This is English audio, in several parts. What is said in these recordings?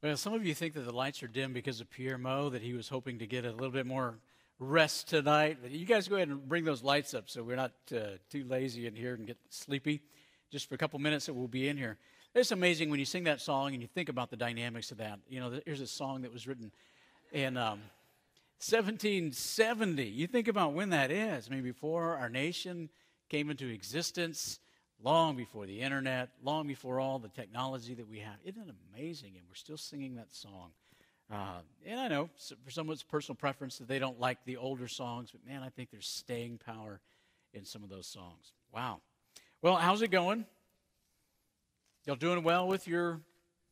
Well, some of you think that the lights are dim because of Pierre Mo, that he was hoping to get a little bit more rest tonight. But you guys go ahead and bring those lights up so we're not too lazy in here and get sleepy. Just for a couple minutes that we'll be in here. It's amazing when you sing that song and you think about the dynamics of that. You know, there's a song that was written in 1770. You think about when that is. I mean, before our nation came into existence, long before the internet, long before all the technology that we have. Isn't it amazing? And we're still singing that song. And I know for some it's personal preference that they don't like the older songs, but man, I think there's staying power in some of those songs. Wow. Well, how's it going? Y'all doing well with your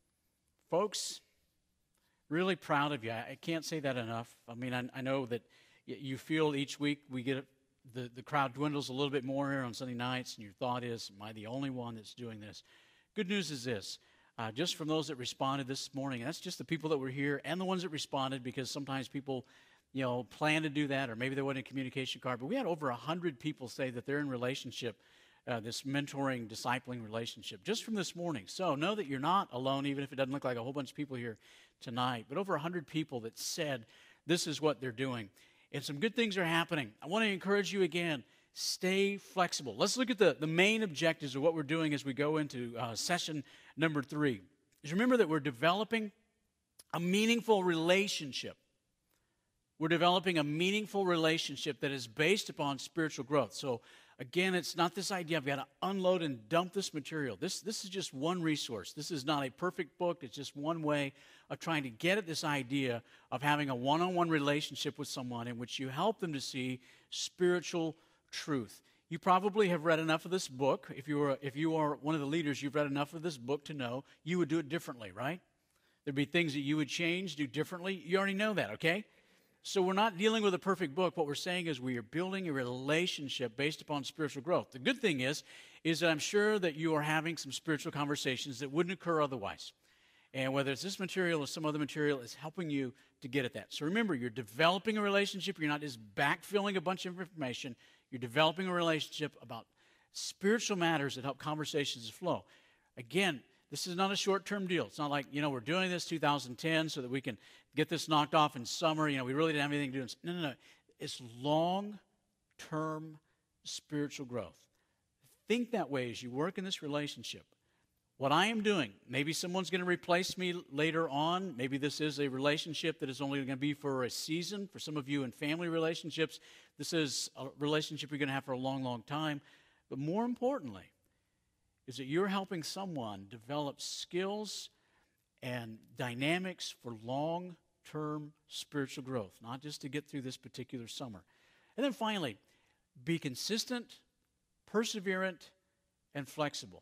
folks? Really proud of you. I can't say that enough. I mean, I know that you feel each week we get the crowd dwindles a little bit more here on Sunday nights, and your thought is, am I the only one that's doing this? Good news is this. Just from those that responded this morning, and that's just the people that were here and the ones that responded, because sometimes people, plan to do that, or maybe they wasn't a communication card. But we had over 100 people say that they're in relationship, this mentoring, discipling relationship, just from this morning. So know that you're not alone, even if it doesn't look like a whole bunch of people here tonight. But over 100 people that said this is what they're doing. And some good things are happening. I want to encourage you again, stay flexible. Let's look at the main objectives of what we're doing as we go into session number 3. Just remember that we're developing a meaningful relationship. We're developing a meaningful relationship that is based upon spiritual growth. So again, it's not this idea I've got to unload and dump this material. This is just one resource. This is not a perfect book. It's just one way of trying to get at this idea of having a one-on-one relationship with someone in which you help them to see spiritual truth. You probably have read enough of this book. If you are one of the leaders, you've read enough of this book to know you would do it differently, right? There'd be things that you would change, do differently. You already know that, okay? So we're not dealing with a perfect book. What we're saying is we are building a relationship based upon spiritual growth. The good thing is that I'm sure that you are having some spiritual conversations that wouldn't occur otherwise. And whether it's this material or some other material, is helping you to get at that. So remember, you're developing a relationship. You're not just backfilling a bunch of information. You're developing a relationship about spiritual matters that help conversations flow. Again, this is not a short-term deal. It's not like, we're doing this 2010 so that we can get this knocked off in summer. We really didn't have anything to do. No. It's long-term spiritual growth. Think that way as you work in this relationship. What I am doing, maybe someone's going to replace me later on. Maybe this is a relationship that is only going to be for a season. For some of you in family relationships, this is a relationship you're going to have for a long, long time. But more importantly, is that you're helping someone develop skills and dynamics for long-term spiritual growth, not just to get through this particular summer. And then finally, be consistent, perseverant, and flexible.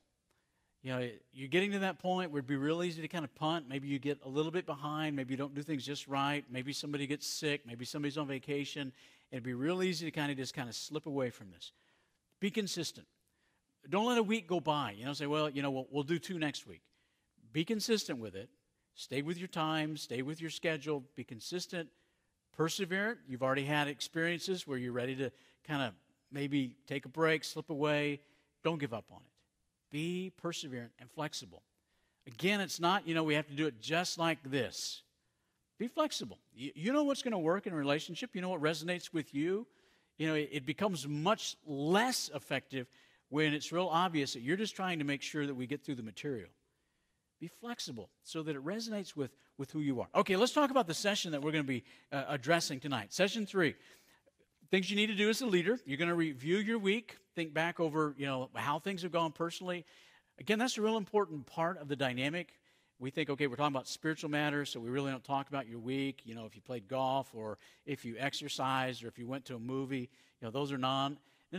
You're getting to that point where it'd be real easy to kind of punt. Maybe you get a little bit behind. Maybe you don't do things just right. Maybe somebody gets sick. Maybe somebody's on vacation. It'd be real easy to kind of slip away from this. Be consistent. Don't let a week go by. Say, we'll do 2 next week. Be consistent with it. Stay with your time. Stay with your schedule. Be consistent. Perseverant. You've already had experiences where you're ready to kind of maybe take a break, slip away. Don't give up on it. Be perseverant and flexible. Again, it's not, we have to do it just like this. Be flexible. You know what's going to work in a relationship. You know what resonates with you. It becomes much less effective when it's real obvious that you're just trying to make sure that we get through the material. Be flexible so that it resonates with who you are. Okay, let's talk about the session that we're going to be addressing tonight. Session 3. Things you need to do as a leader. You're going to review your week, think back over, how things have gone personally. Again, that's a real important part of the dynamic. We think, okay, we're talking about spiritual matters, so we really don't talk about your week. If you played golf or if you exercised or if you went to a movie, those are No.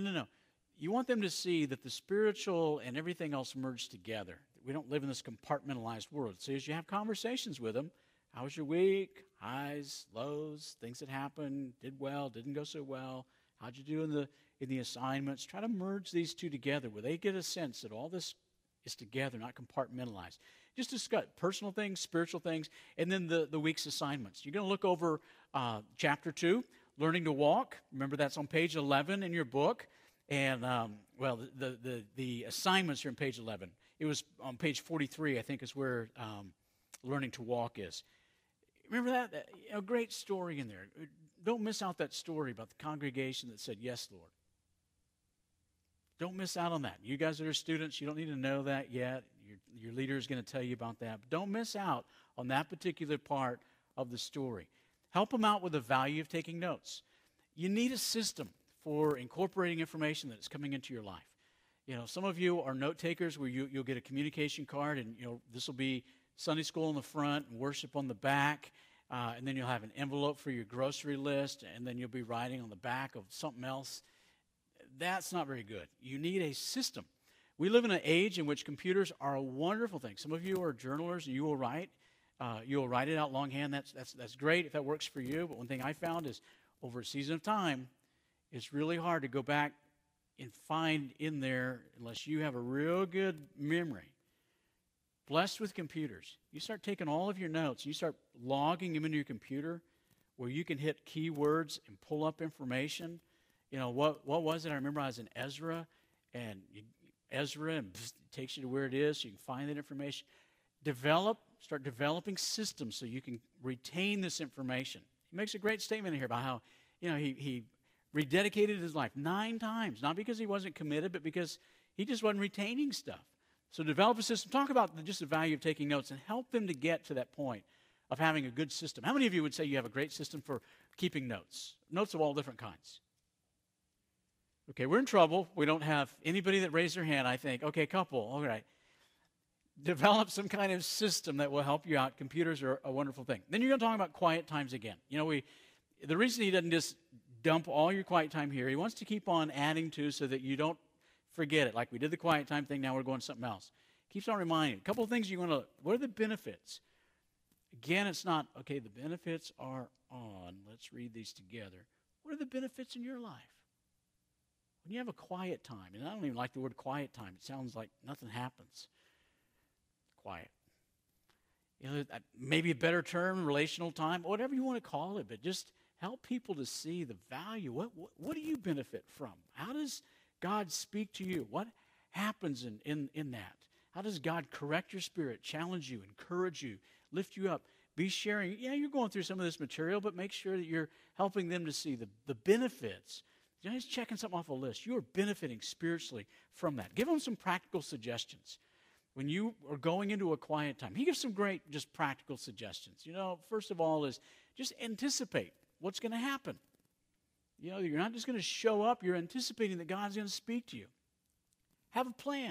You want them to see that the spiritual and everything else merge together. We don't live in this compartmentalized world. So as you have conversations with them, how was your week? Highs, lows, things that happened, did well, didn't go so well. How'd you do in the assignments? Try to merge these two together where they get a sense that all this is together, not compartmentalized. Just discuss personal things, spiritual things, and then the week's assignments. You're going to look over chapter 2, Learning to Walk. Remember, that's on page 11 in your book. And, the assignments are on page 11. It was on page 43, I think, is where learning to walk is. Remember that? A great story in there. Don't miss out that story about the congregation that said, yes, Lord. Don't miss out on that. You guys that are students, you don't need to know that yet. Your leader is going to tell you about that. But don't miss out on that particular part of the story. Help them out with the value of taking notes. You need a system for incorporating information that's coming into your life. Some of you are note takers where you'll get a communication card, and this will be Sunday school on the front and worship on the back, and then you'll have an envelope for your grocery list, and then you'll be writing on the back of something else. That's not very good. You need a system. We live in an age in which computers are a wonderful thing. Some of you are journalers, and you will write. You'll write it out longhand. That's great if that works for you. But one thing I found is over a season of time, it's really hard to go back and find in there unless you have a real good memory. Blessed with computers. You start taking all of your notes, you start logging them into your computer where you can hit keywords and pull up information. What was it? I remember I was in Ezra, and it takes you to where it is so you can find that information. Start developing systems so you can retain this information. He makes a great statement here about how, he rededicated his life 9 times, not because he wasn't committed, but because he just wasn't retaining stuff. So develop a system. Talk about just the value of taking notes and help them to get to that point of having a good system. How many of you would say you have a great system for keeping notes? Notes of all different kinds. Okay, we're in trouble. We don't have anybody that raised their hand, I think. Okay, couple. All right. Develop some kind of system that will help you out. Computers are a wonderful thing. Then you're going to talk about quiet times again. The reason he doesn't just dump all your quiet time here, he wants to keep on adding to so that you don't forget it. Like we did the quiet time thing, now we're going to something else. Keeps on reminding. A couple of things you want to, what are the benefits? Again, it's not, okay, the benefits are on. Let's read these together. What are the benefits in your life? When you have a quiet time, and I don't even like the word quiet time. It sounds like nothing happens. Quiet. Maybe a better term, relational time, whatever you want to call it, but just help people to see the value. What do you benefit from? How does God speak to you? What happens in that? How does God correct your spirit, challenge you, encourage you, lift you up? Be sharing. Yeah, you're going through some of this material, but make sure that you're helping them to see the benefits. You're not just checking something off a list. You are benefiting spiritually from that. Give them some practical suggestions. When you are going into a quiet time, he gives some great just practical suggestions. First of all is just anticipate what's going to happen. You're not just going to show up. You're anticipating that God's going to speak to you. Have a plan.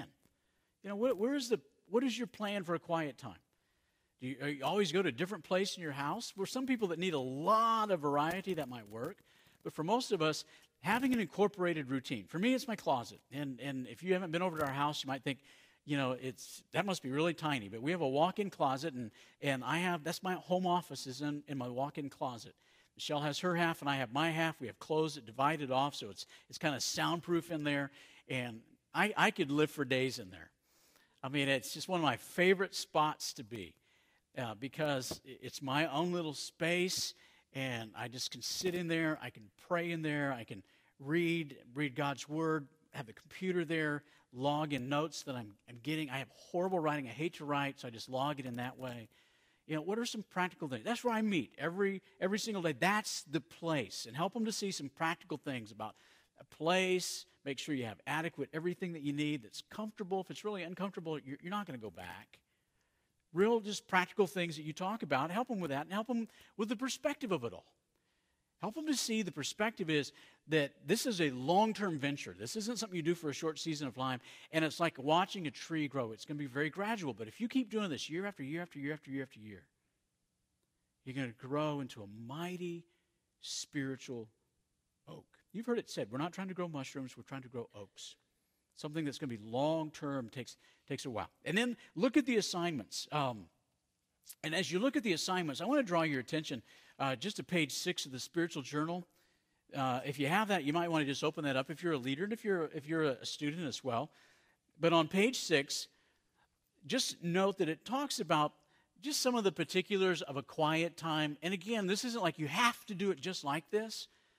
What is your plan for a quiet time? Do you always go to a different place in your house? For some people that need a lot of variety, that might work. But for most of us, having an incorporated routine. For me, it's my closet. And if you haven't been over to our house, you might think, that must be really tiny. But we have a walk-in closet, and that's my home office is in my walk-in closet. Michelle has her half, and I have my half. We have clothes that divide it off, so it's kind of soundproof in there. And I could live for days in there. I mean, it's just one of my favorite spots to be because it's my own little space, and I just can sit in there. I can pray in there. I can read God's Word, have the computer there, log in notes that I'm getting. I have horrible writing. I hate to write, so I just log it in that way. What are some practical things? That's where I meet every single day. That's the place. And help them to see some practical things about a place. Make sure you have adequate everything that you need that's comfortable. If it's really uncomfortable, you're not going to go back. Real just practical things that you talk about. Help them with that and help them with the perspective of it all. Help them to see the perspective is that this is a long-term venture. This isn't something you do for a short season of time, and it's like watching a tree grow. It's going to be very gradual, but if you keep doing this year after year after year after year after year, you're going to grow into a mighty spiritual oak. You've heard it said, we're not trying to grow mushrooms, we're trying to grow oaks. Something that's going to be long-term, takes a while. And then look at the assignments. And as you look at the assignments, I want to draw your attention just to page 6 of the spiritual journal. If you have that, you might want to just open that up if you're a leader and if you're a student as well. But on page 6, just note that it talks about just some of the particulars of a quiet time. And again, this isn't like you have to do it just like this.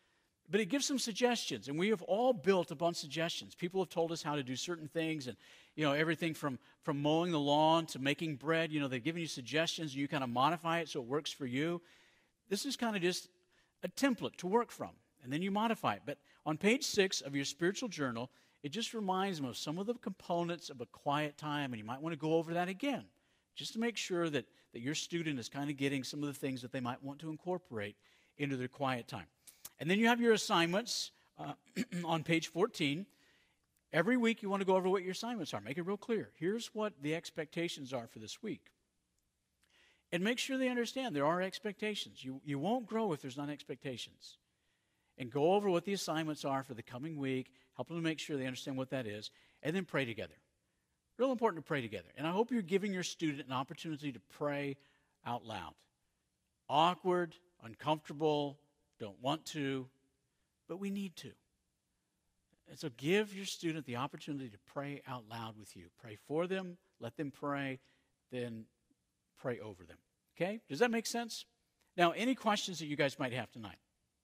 But it gives some suggestions, and we have all built upon suggestions. People have told us how to do certain things, and everything from mowing the lawn to making bread. They've given you suggestions, and you kind of modify it so it works for you. This is kind of just a template to work from, and then you modify it. But on page 6 of your spiritual journal, it just reminds them of some of the components of a quiet time, and you might want to go over that again, just to make sure that your student is kind of getting some of the things that they might want to incorporate into their quiet time. And then you have your assignments on page 14. Every week you want to go over what your assignments are. Make it real clear. Here's what the expectations are for this week. And make sure they understand there are expectations. You won't grow if there's not expectations. And go over what the assignments are for the coming week. Help them to make sure they understand what that is. And then pray together. Real important to pray together. And I hope you're giving your student an opportunity to pray out loud. Awkward, uncomfortable, don't want to, but we need to. And so give your student the opportunity to pray out loud with you. Pray for them, let them pray, then pray over them. Okay? Does that make sense? Now, any questions that you guys might have tonight?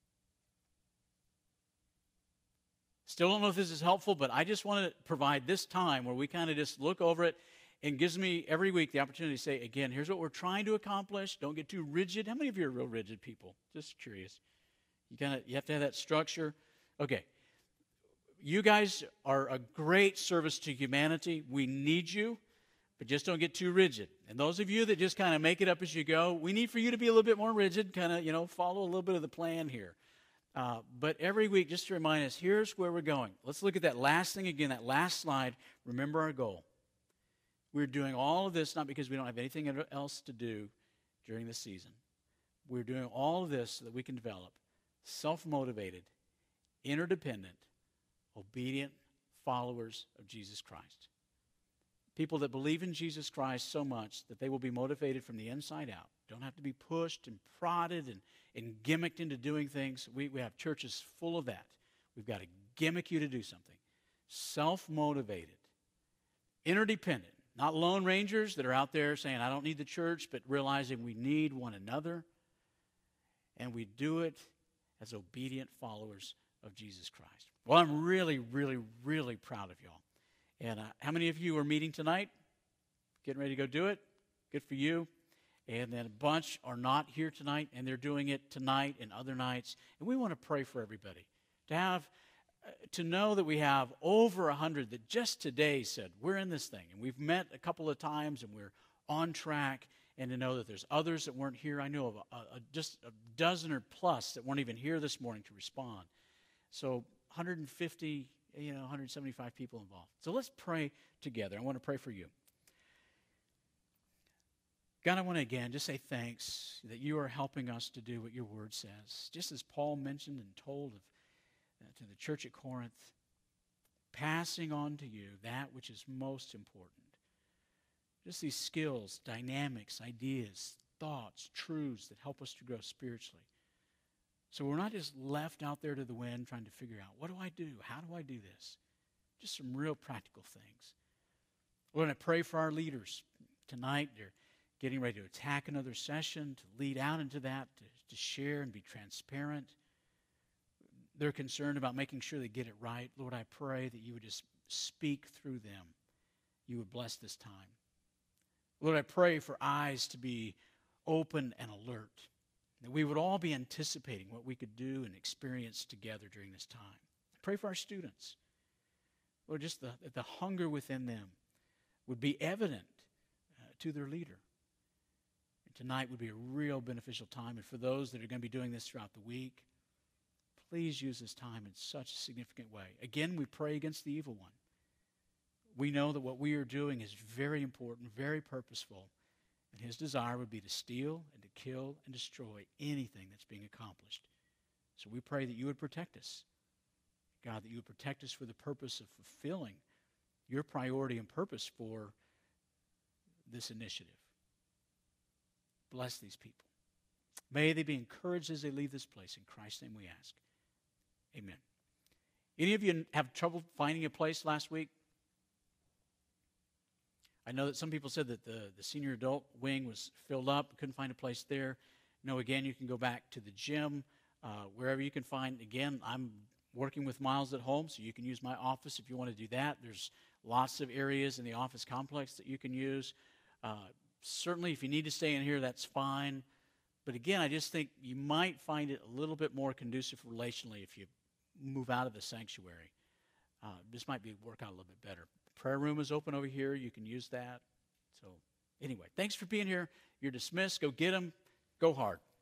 Still don't know if this is helpful, but I just want to provide this time where we kind of just look over it, and gives me every week the opportunity to say, again, here's what we're trying to accomplish. Don't get too rigid. How many of you are real rigid people? Just curious. You have to have that structure. Okay. You guys are a great service to humanity. We need you, but just don't get too rigid. And those of you that just kind of make it up as you go, we need for you to be a little bit more rigid, kind of, follow a little bit of the plan here. But every week, just to remind us, here's where we're going. Let's look at that last thing again, that last slide. Remember our goal. We're doing all of this not because we don't have anything else to do during the season. We're doing all of this so that we can develop self-motivated, interdependent, obedient followers of Jesus Christ. People that believe in Jesus Christ so much that they will be motivated from the inside out. Don't have to be pushed and prodded and gimmicked into doing things. We have churches full of that. We've got to gimmick you to do something. Self-motivated, interdependent, not lone rangers that are out there saying, I don't need the church, but realizing we need one another. And we do it as obedient followers of Jesus Christ. Well, I'm really, really, really proud of y'all. And how many of you are meeting tonight? Getting ready to go do it? Good for you. And then a bunch are not here tonight, and they're doing it tonight and other nights. And we want to pray for everybody. To know that we have over 100 that just today said, we're in this thing. And we've met a couple of times, and we're on track. And to know that there's others that weren't here. I know of just a dozen or plus that weren't even here this morning to respond. So 150, 175 people involved. So let's pray together. I want to pray for you. God, I want to again just say thanks that you are helping us to do what your word says. Just as Paul mentioned and told to the church at Corinth, passing on to you that which is most important. Just these skills, dynamics, ideas, thoughts, truths that help us to grow spiritually. So we're not just left out there to the wind trying to figure out, what do I do? How do I do this? Just some real practical things. Lord, I pray for our leaders tonight. They're getting ready to attack another session, to lead out into that, to share and be transparent. They're concerned about making sure they get it right. Lord, I pray that you would just speak through them. You would bless this time. Lord, I pray for eyes to be open and alert, that we would all be anticipating what we could do and experience together during this time. I pray for our students. Lord, just that the hunger within them would be evident to their leader. And tonight would be a real beneficial time. And for those that are going to be doing this throughout the week, please use this time in such a significant way. Again, we pray against the evil one. We know that what we are doing is very important, very purposeful, and his desire would be to steal and to kill and destroy anything that's being accomplished. So we pray that you would protect us. God, that you would protect us for the purpose of fulfilling your priority and purpose for this initiative. Bless these people. May they be encouraged as they leave this place. In Christ's name we ask. Amen. Any of you have trouble finding a place last week? I know that some people said that the senior adult wing was filled up, couldn't find a place there. No, again, you can go back to the gym wherever you can find. Again, I'm working with Miles at home, so you can use my office if you want to do that. There's lots of areas in the office complex that you can use. Certainly, if you need to stay in here, that's fine. But again, I just think you might find it a little bit more conducive relationally if you move out of the sanctuary. This might work out a little bit better. The prayer room is open over here. You can use that. So anyway, thanks for being here. You're dismissed. Go get them. Go hard.